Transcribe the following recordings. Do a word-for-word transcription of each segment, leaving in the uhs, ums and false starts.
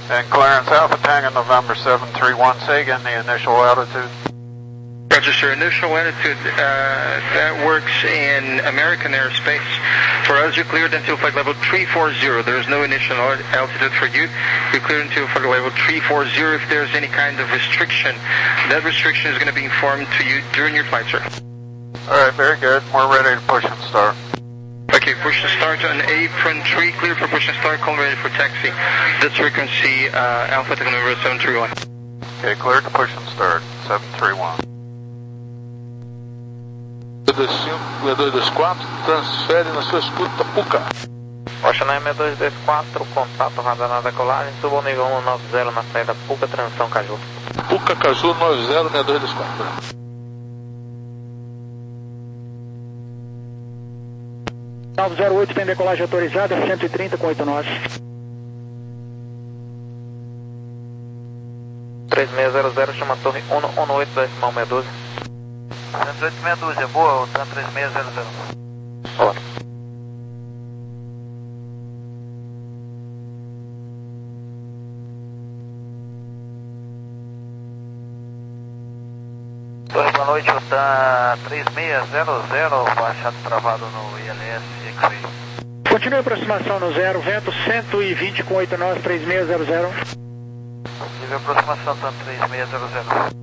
And clearance Alpha Tango November seven three one, say again the initial altitude. Register initial altitude, uh, that works in American airspace. For us, you cleared until flight level three four zero. There is no initial altitude for you. You cleared until flight level three four zero. If there's any kind of restriction, that restriction is going to be informed to you during your flight, sir. Alright, very good. We're ready to push and start. Okay, push to start on apron three, clear for push and start, call ready for taxi. This frequency, uh, Alpha Tango number seven three one. Okay, clear to push and start, seven three one. seis dois quatro, transfere na sua escuta, Puca. Ocean seis dois dois quatro, contato radar na decolagem, suba o nível um nove zero na saída Puca, transição Caju. Puca, Caju, nove zero seis dois dois quatro. nove zero oito tem decolagem autorizada, cento e trinta com oito nós. três seis zero zero, chama a torre um um oito, decimal meia dúzia. cento e oito meia dúzia, boa, o TAM três seis zero zero. Boa. Torre, boa noite, o TAM três seis zero zero, baixado travado no I L S X-Ray. Continue a aproximação no zero, vento cento e vinte com oito nós, três seis zero zero. Nível aproximação TAM três seis zero zero.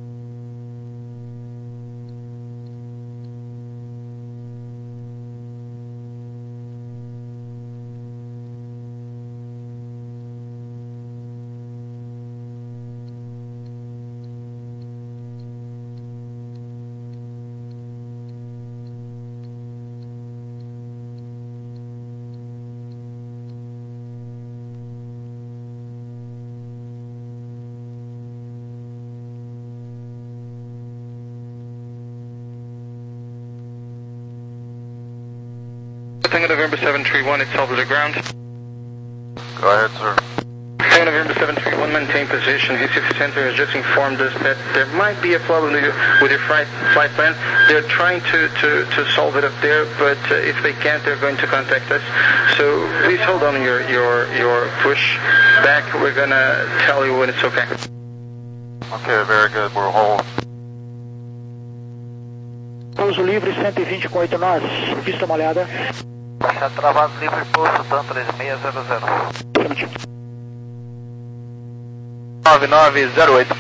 Tango November seven three one, it's over the ground. Go ahead, sir. Tango November seven three one, maintain position. Recife Center has just informed us that there might be a problem with your, with your flight, flight plan. They're trying to, to, to solve it up there, but uh, if they can't, they're going to contact us. So please hold on your, your, your push back. We're going to tell you when it's okay. Okay, very good. We'll hold. Pouso livre, cento e vinte com oito nós, pista molhada. Baixado travado, livre, pouso, TAM três seis zero zero. nove nove zero oito.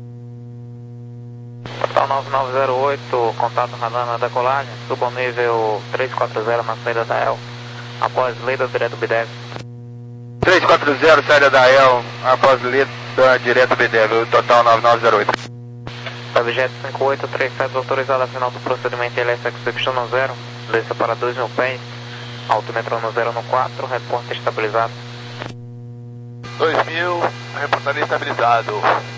Total nove nove zero oito, contato radar na decolagem, suba ao nível três quatro zero na saída da E L, após lida direto B D E V. três quatro zero, saída da E L, após lida direto B D E V, total nove nove zero oito. Objeto cinco oito três sete, autorizado a final do procedimento L S X Y zero, desça para dois mil pés, altimetro no zero no quatro, reporte estabilizado. dois mil, reportaria estabilizado.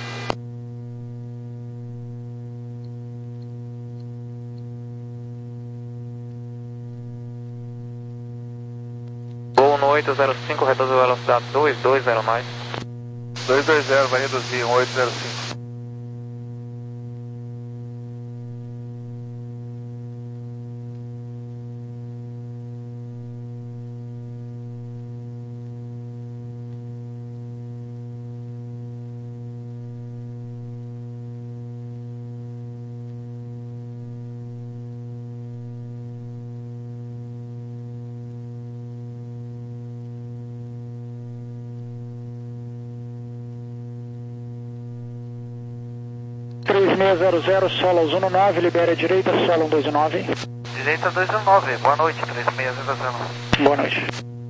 Voo no oito zero cinco, reduz a velocidade dois dois zero nove. dois dois zero, vai reduzir em oito zero cinco. três seis zero zero, solo aos um nove, libera a direita, solo um dois nove. Direita dois nove, boa noite, três seis zero zero. Boa noite.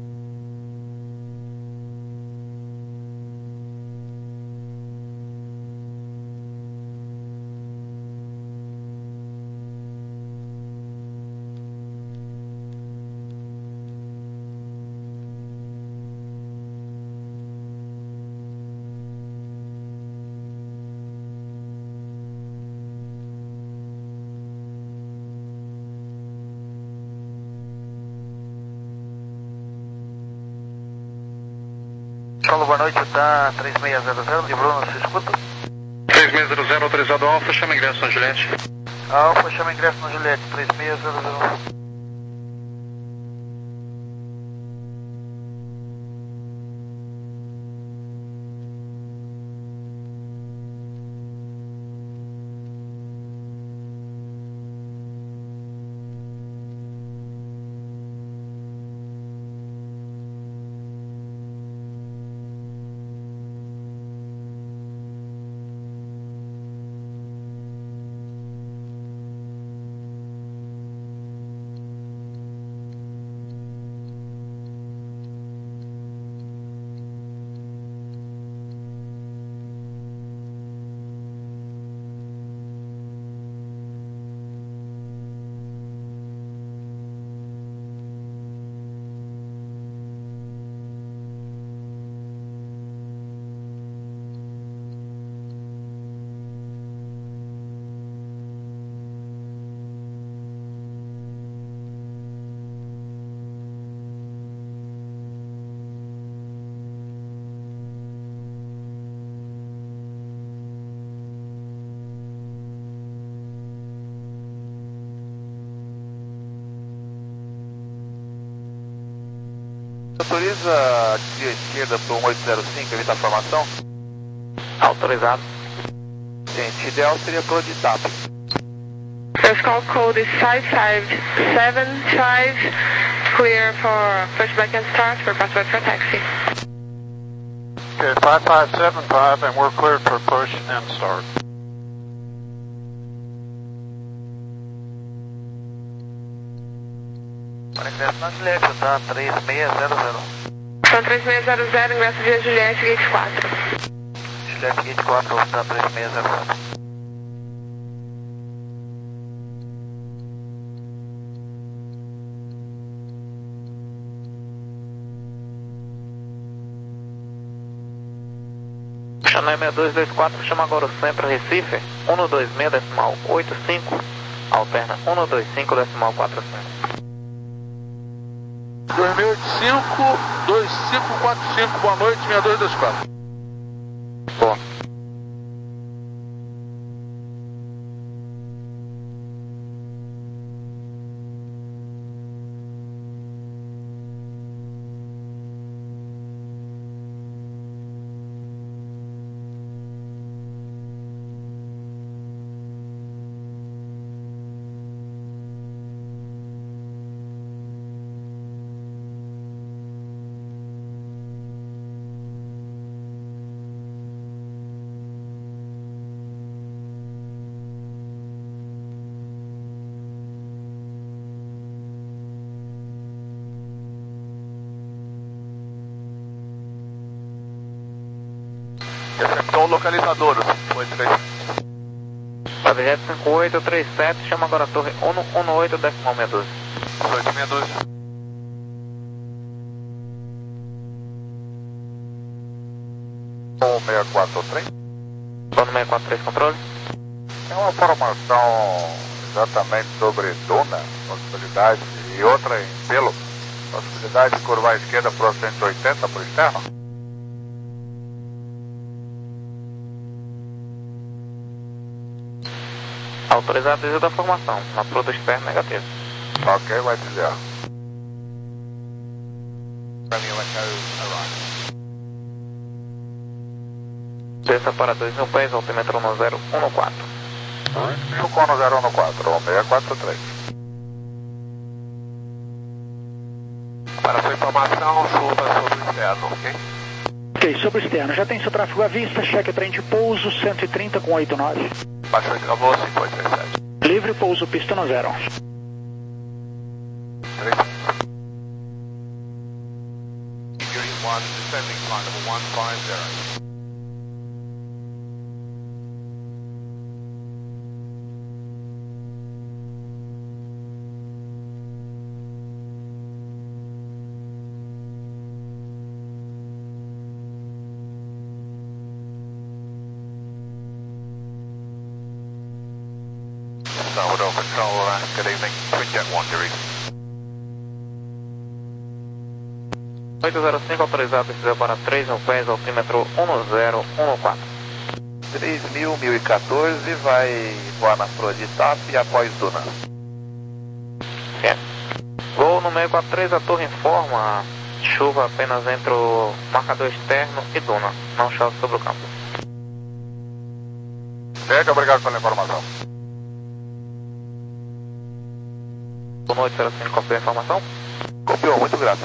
Solo, boa noite, TAM três seis zero zero, de Bruno, se escuta? três seis zero zero, autorizado Alfa, chama ingresso na Juliette. Alfa, chama ingresso na Juliette, três seis zero zero. Autoriza a desvio esquerda para um oito zero cinco, evita a formação? Autorizado. Gente, ideal seria para o de TAP. First call code is five five seven five, clear for push back and start for password for taxi. Okay, five five seven five, and we're cleared for push and start. Para ingresso na Juliette, tá? três seis zero zero. São três seis zero zero, ingresso via Juliette, gate quatro. Juliette, gate quatro, tá? três seis zero zero. Channel seis dois dois quatro, chama agora o Centro Recife, um dois seis decimal oito cinco, alterna um dois cinco decimal quatro cinco. dois mil e oitenta e cinco, dois cinco quatro cinco, boa noite, seis dois dois quatro. Boa. Recepção localizador, oito três. Projeto cinco oito três sete, chama agora a torre um oito decimal seis doze. oito seis doze. um seis quatro três. Plano seis quatro três, controle. Tem uma informação exatamente sobre Duna, possibilidade, e outra em Pelo, possibilidade de curvar à esquerda para o cento e oitenta por externo? Autorizado desvio da formação, na fruta externa negativo. Ok, vai dizer. Desça para dois mil pés, altímetro no zero um quatro. dois mil com no zero um quatro, um seis quatro três. Para sua informação, chuva sobre o externo, ok? Ok, sobre o externo. Já tem seu tráfego à vista, cheque trem de pouso, cento e trinta com oito nove. Baixou de travou, cinco oito três sete. Livre pouso, pista no zero. três. one, descending flight number one five zero. Salvador Control, uh, good evening. Twin Jet one, Dewey. oito zero cinco, autorizado, precisa para três mil pés, altímetro um zero um quatro. três mil, mil e quatorze, vai voar na proa de TAP e após Duna. Sim. Voo no seis quatro três, a torre informa chuva apenas entre o marcador externo e Duna, não chove sobre o campo. Certo, obrigado pela informação. Duna oito zero cinco, copiou a informação? Copiou, muito grato.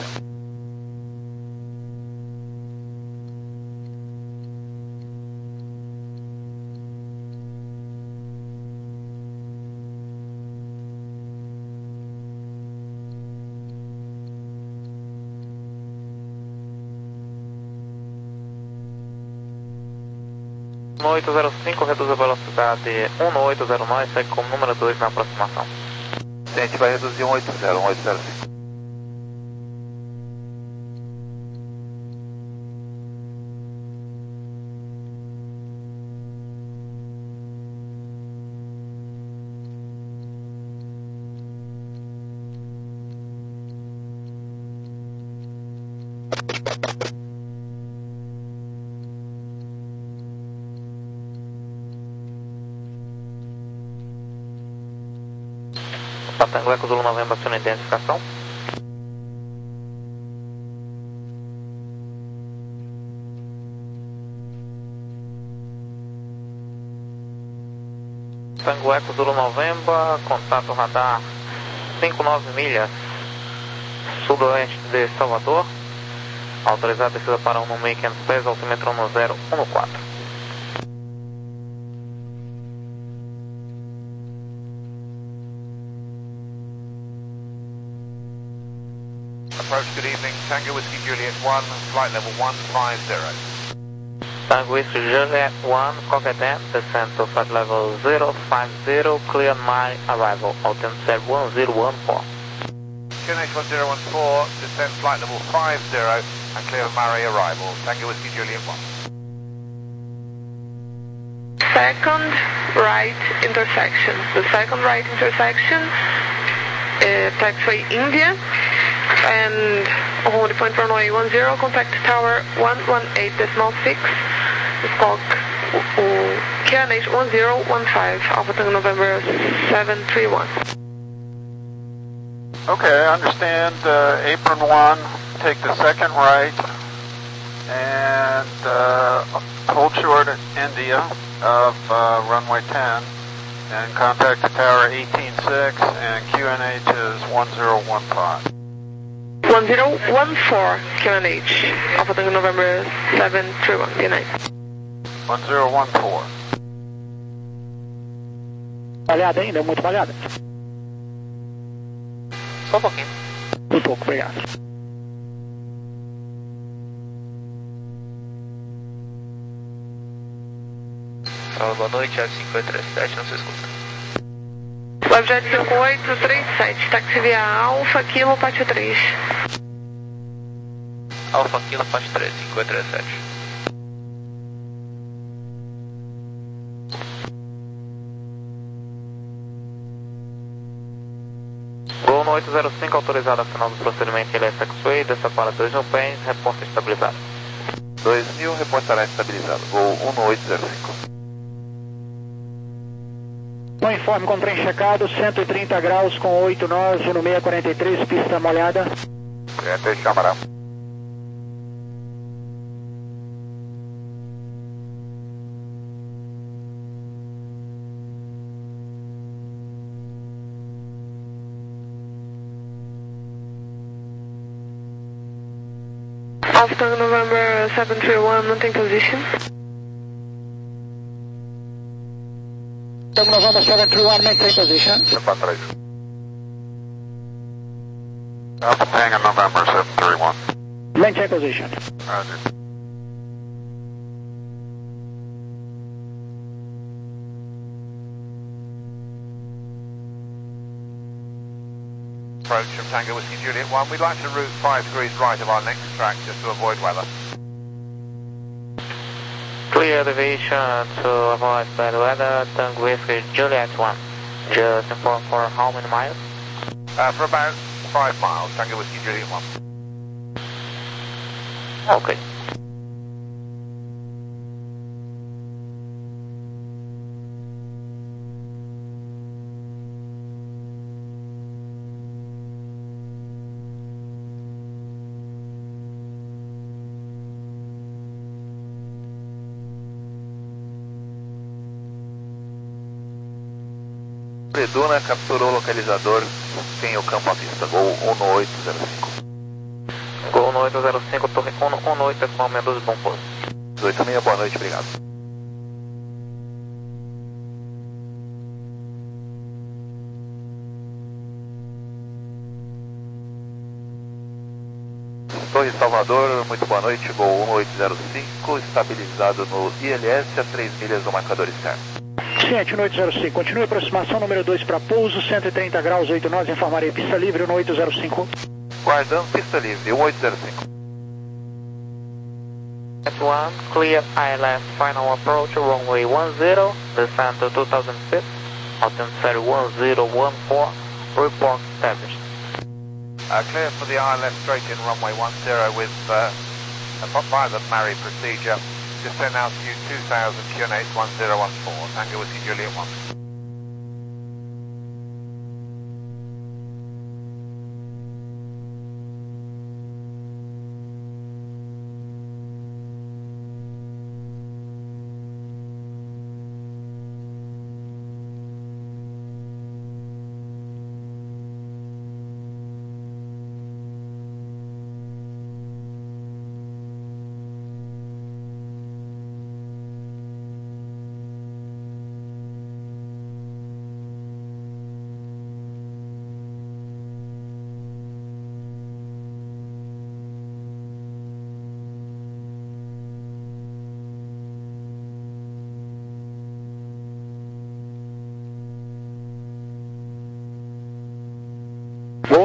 oito zero cinco, reduz a velocidade um oito zero nove, segue como número dois na aproximação. A gente vai reduzir um oito zero, um oito zero cinco. Tango Eco Zulu Novembro, aciona a identificação. Tango Eco Zulu November, contato radar cinco nove milhas, sudoeste de Salvador. Autorizado descida para um no meio quinhentos pés, altímetro no zero um no quatro. Approach, good evening. Tango Whiskey Juliet one, flight level one five zero. Tango Whiskey Juliet one, copy that, descent to flight level zero five zero, clear my arrival, altimeter one zero one four. Q N H one zero one four, descend flight level five zero, and clear Murray arrival. Tango Whiskey Juliet one. Second right intersection. The second right intersection, uh, taxiway India, and hold point runway one zero, contact tower one one eight decimal six, squawk Q N H one zero one five, Alpha Tango November seven three one. Okay, I understand. Uh, apron one, take the second right, and uh, hold short at India of uh, runway ten, and contact the tower eighteen six, and Q N H is one zero one five. one zero one four Q N H, Alpha Tango November seven three one, good night. one zero one four. Balhada ainda, muito balhada. Só um pouquinho. Um pouco, obrigado. Fala, boa noite, F cinco oito três sete, não se escuta. Webjet cinco oito três sete, táxi via Alfa Kilo Pátio três. Alfa Kilo Pátio três, cinco oito três sete. Gol no oito zero cinco, autorizado a final do procedimento L S X-Way, desça para dois mil pés, reporta estabilizado. dois mil, reportará estabilizado. Gol um no oito zero cinco. No informe com trem checado, cento e trinta graus com oito nove no seiscentos e quarenta e três, pista molhada. Cliente chamará. Alpha Tango November seven three one, maintain position. Tango November seven three one, maintain position. Para trás. Alpha Tango November seven three one. Maintain position. Roger. Approach from Tango Whiskey Juliet one. We'd like to route five degrees right of our next track just to avoid weather. Clear deviation to avoid bad weather, Tango Whiskey Juliet one. Just inform for how many miles? Uh, for about five miles, Tango Whiskey Juliet one. Okay. Preduna capturou o localizador, tem o campo à vista. Gol um no oito zero cinco. Gol no oito zero cinco, torre um no oito, decimal Mendoza, bom pouso. dezoito e meia, boa noite, obrigado. Torre Salvador, muito boa noite, Gol um no oito zero cinco, estabilizado no I L S a três milhas do marcador externo. Ciente, no oito zero cinco, continue aproximação número dois para pouso, cento e trinta graus, oito nós, informarei pista livre no oito zero cinco. Guardando pista livre, um oito zero cinco. At one, clear I L S final approach, runway one zero, descent to two thousand feet, altimeter one zero one four, report established. Uh, clear for the I L S straight in runway one zero with uh, a private Murray procedure. Descend altitude two thousand, Q N H one zero one four, Tango Whiskey Juliet one.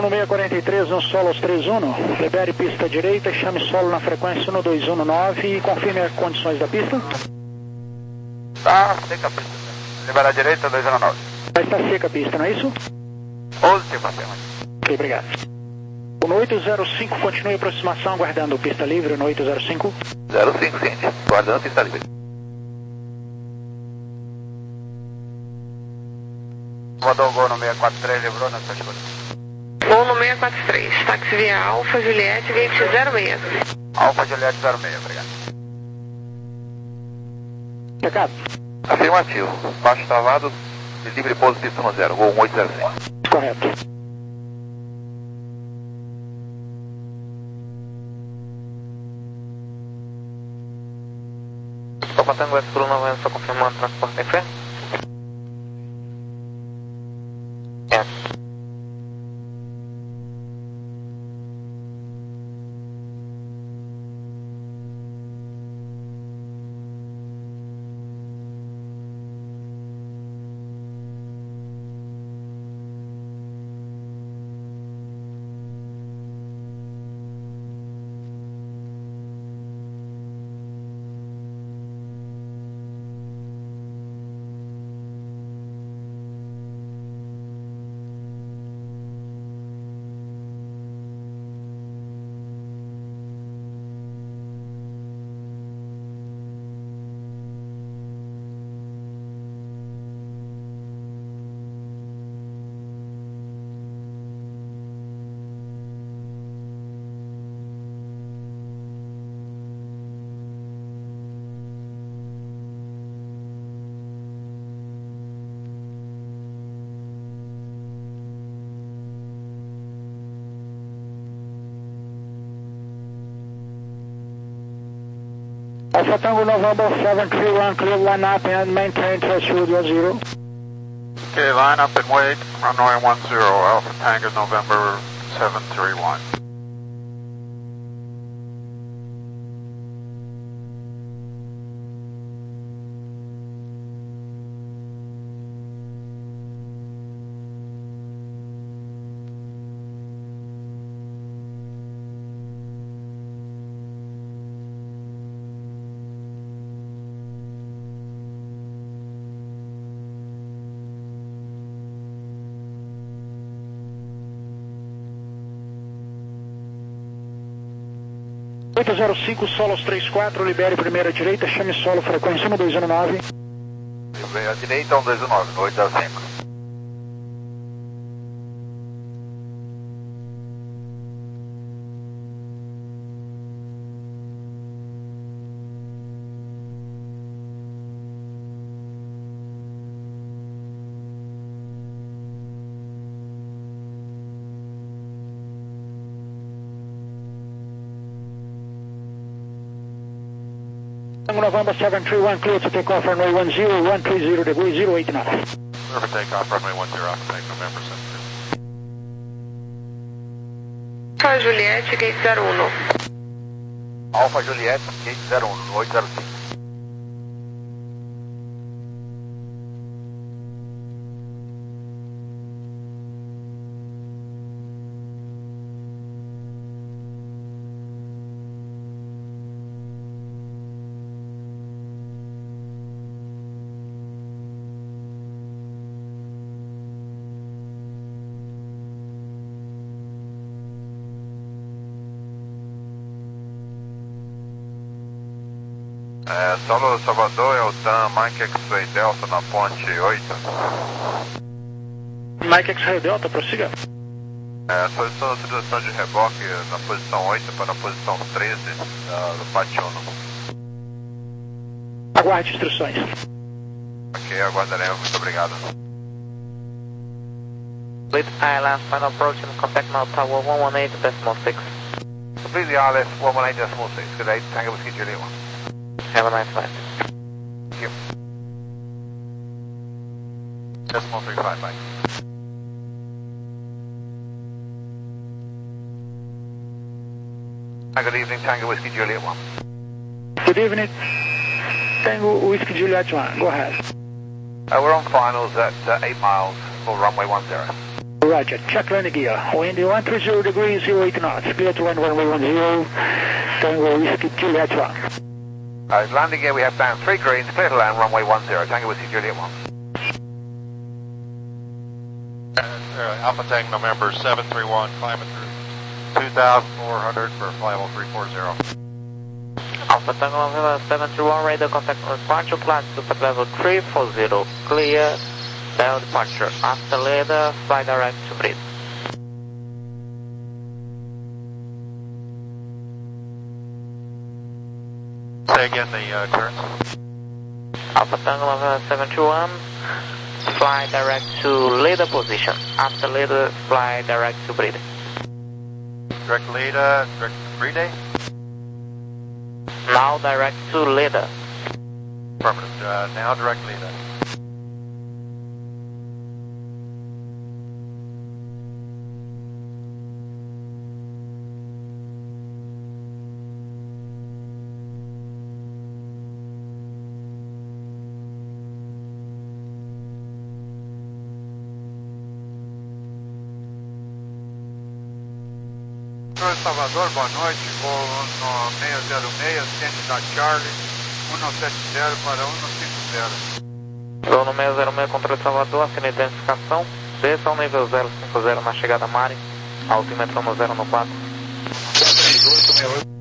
um seis quatro três, no solo aos três um, libere pista direita, chame solo na frequência um dois um nove e confirme as condições da pista. Tá seca a pista. Libera a direita, dois um nove. Já está seca a pista, não é isso? Positivo, Ok, obrigado. No oito zero cinco, continue a aproximação, aguardando pista livre no oito zero cinco. zero cinco, ciente. Guardando pista livre. Mandou o gol no seis quatro três, livrou na sua escolha. Gol no seis quatro três, táxi via Alfa Juliette, gate zero seis. Alfa Juliette zero seis, obrigado. Recado. Afirmativo. Baixo travado, livre pouso pista no zero, gol um oito zero seis. Correto. Papa Tango West Bruno Avança, só confirmando transporte em fé. É. Alpha Tango November seven three one, clear line up and maintain threshold one zero. Okay, line up and wait, runway one zero, Alpha Tango November seven three one. oito zero cinco, solos três quatro, libere primeira direita, chame solo, frequência um dois um nove. Libera a direita, um dois um nove, no oito zero cinco. Tango November seven three one, clear to take off runway one zero, one three zero degrees, zero eight nine. Clear for takeoff, runway one zero, Alpha Tango November seven three. Alfa Juliette, gate zero um. Alfa Juliette, gate zero um, no oito zero cinco. É, solo Salvador, é o TAM, Mike X-Ray Delta na ponte oito. Mike X-Ray Delta, prossiga. É, solicitando autorização de reboque na posição oito para a posição treze uh, do Pátio um. Aguarde instruções. Ok, aguardaremos, muito obrigado. Complete I L S, final approach and contact now tower one one eight decimal six. Complete the I L S one one eight decimal six, good day, Tango Whiskey Juliet one. Have a nice night. Thank you. Decimal three five, bye. Good evening, Tango Whiskey Juliet one. Good evening, Tango Whiskey Juliet one, go ahead. Uh, we're on finals at uh, eight miles for runway one zero. Roger. Check landing gear. Wind one three zero degrees, zero eight knots. Clear to land runway one zero. Tango Whiskey Juliet one. Uh, landing gear, we have down three greens, clear to land, runway one zero, Tango Whiskey Juliet one. Uh, Alpha Tango November seven three one, climbing through two thousand four hundred for flight level three four zero. Alpha Tango November seven three one, radar contact on departure, climb to flight level three four zero, clear, bell departure. After later, fly direct to breathe. Say again the uh, turns. Alpha Tango November seven two one, fly direct to leader position. After leader, fly direct to breathe. Direct leader, direct breathe. Now direct to leader. Affirmative. Uh, now direct leader. Salvador, boa noite, voo no seis zero seis, ciente da Charlie, um sete zero para um cinco zero. Voo no seis zero seis, controle Salvador, assina identificação, desça ao nível zero cinco zero na chegada Mari, altímetro no zero no quatro. três oito seis oito.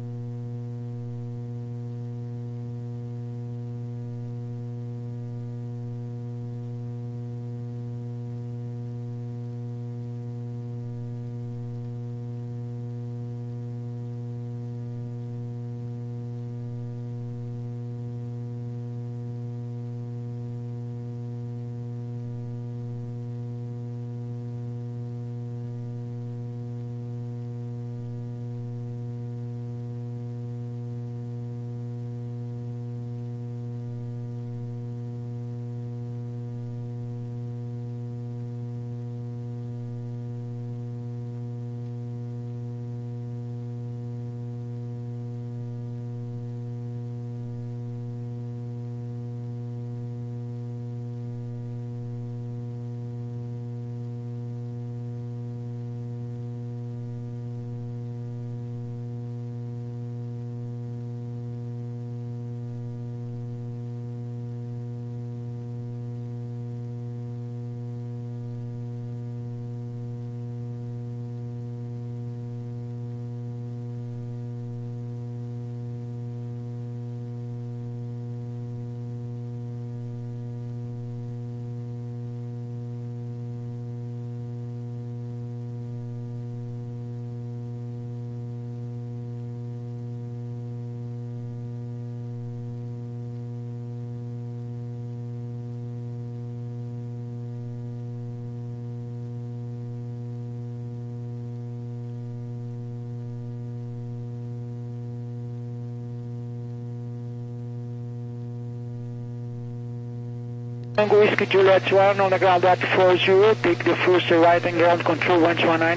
Tango Whiskey Juliet one on the ground at four zero, take the first right and ground control one two one nine.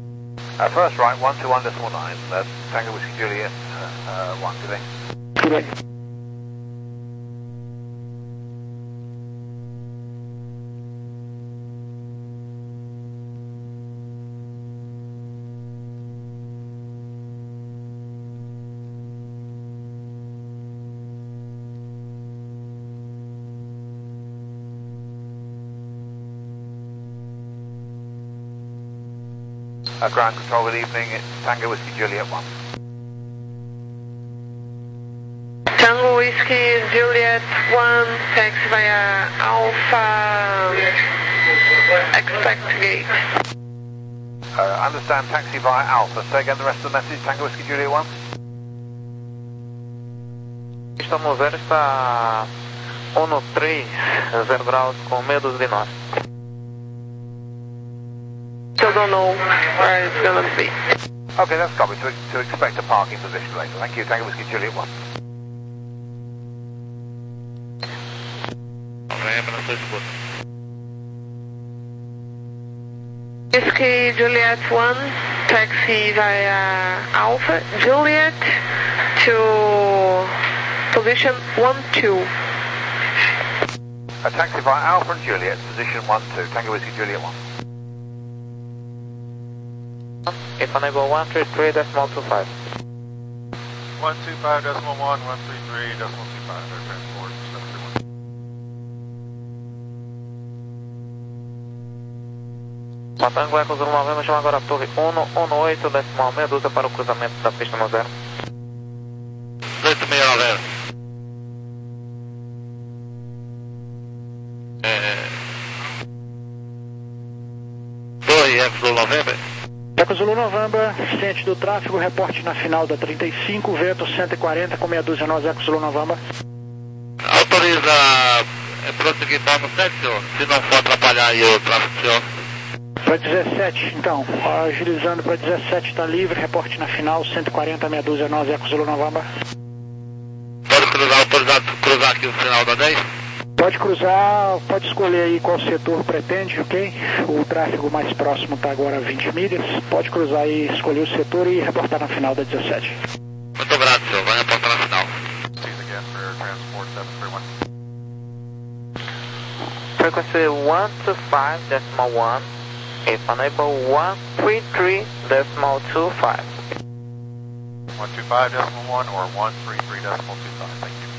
Uh, first right, one two one decimal nine, that's Tango Whiskey Juliet uh, uh, one, good day. Good day. Uh, ground control, good evening, it's Tango Whiskey Juliet one. Tango Whiskey Juliet one, taxi via Alpha, expect gate. Uh, understand, taxi via Alpha. Say again the rest of the message, Tango Whiskey Juliet one. Estamos zero, está um três, zero graus com medo de nós. Still don't know where it's going to be. Okay, that's copy. To, to expect a parking position later. Thank you, Tango Whiskey Juliet one. Whiskey Juliet one, taxi via Alpha Juliet to position one two. A taxi via Alpha and Juliet, position one two, Tango Whiskey Juliet one. If unable, one three three decimal two five. one two five decimal one, one three three decimal two five, air transport seven three one. Matango Eco Zulu Novembro, chama agora a torre um um oito decimal meia dúzia para o cruzamento da pista no zero. dois seis zero. É... Torre Eco Zulu Novembro. Eco Zulu Novembro, ciente do tráfego, reporte na final da trinta e cinco, vento cento e quarenta com meia dúzia nós, Eco Zulu Novembro. Autoriza é, prosseguir para no sete, senhor, se não for atrapalhar aí o tráfego, senhor. Para dezessete, então, agilizando para dezessete, está livre, reporte na final, cento e quarenta, meia dúzia nós, Eco Zulu Novembro. Pode cruzar, autorizado cruzar aqui o final da dez? Pode cruzar, pode escolher aí qual setor pretende, ok? O tráfego mais próximo está agora a vinte milhas. Pode cruzar aí, escolher o setor e reportar na final da dezessete. Muito obrigado, senhor. Vai reportar na final. Seize again for air transport seven three one. Frequency one two five decimal one. If unable, one three three decimal two five. one two five decimal one or one three three decimal two five. Thank you.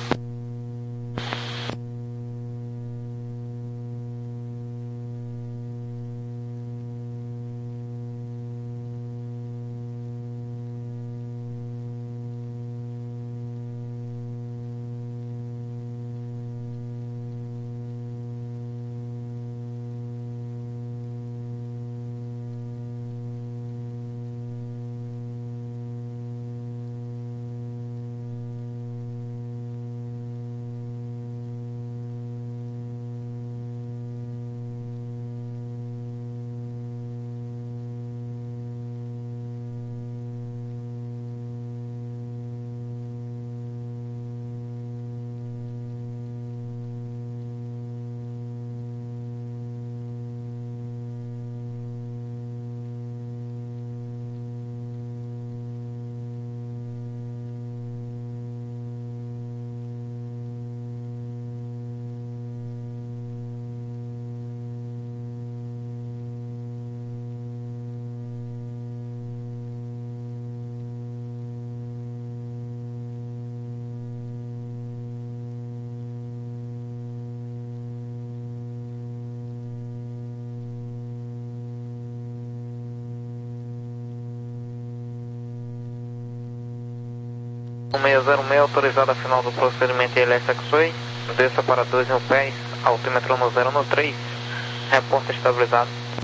um seis zero seis, autorizada a final do procedimento I L S X-Way, desça para dois mil pés, altímetro no zero no três, reporte estabilizado.